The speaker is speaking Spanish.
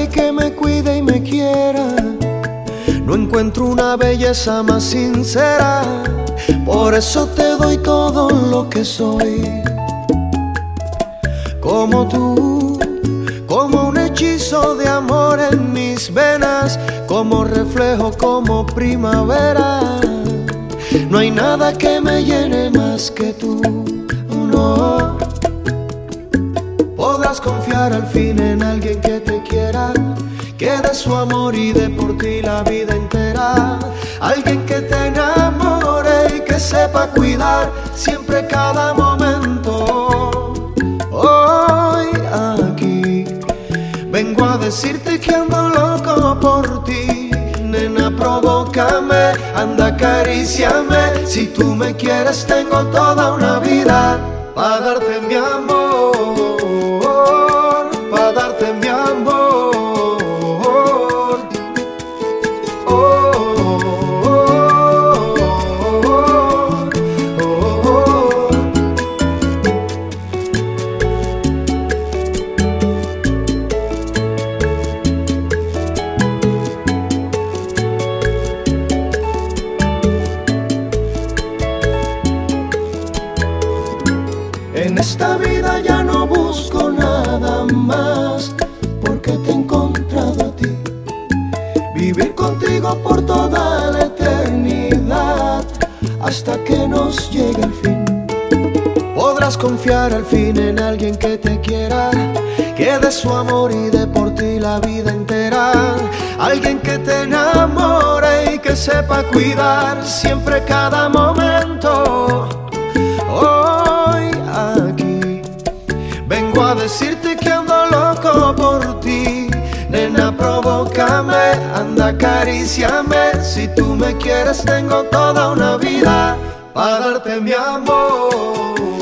nadie que me cuide y me quiera. No encuentro una belleza más sincera. Por eso te doy todo lo que soy. Como tú, como un hechizo de amor en mis venas, como reflejo, como primavera. No hay nada que me llene más que tú, no. Podrás confiar al fin en alguien que te quiera, que dé su amor y dé por ti la vida entera. Alguien que te enamore y que sepa cuidar siempre cada momento. Hoy aquí vengo a decirte que ando loco por ti. Nena, provócame, anda, acaríciame. Si tú me quieres tengo toda una vida para darte mi amor, para darte mi amor. En esta vida ya no busco nada más, porque te he encontrado a ti. Vivir contigo por toda la eternidad, hasta que nos llegue el fin. Podrás confiar al fin en alguien que te quiera, que dé su amor y dé por ti la vida entera. Alguien que te enamore y que sepa cuidar siempre cada momento. Vengo a decirte que ando loco por ti. Nena, provócame, anda, acaríciame. Si tú me quieres tengo toda una vida para darte mi amor.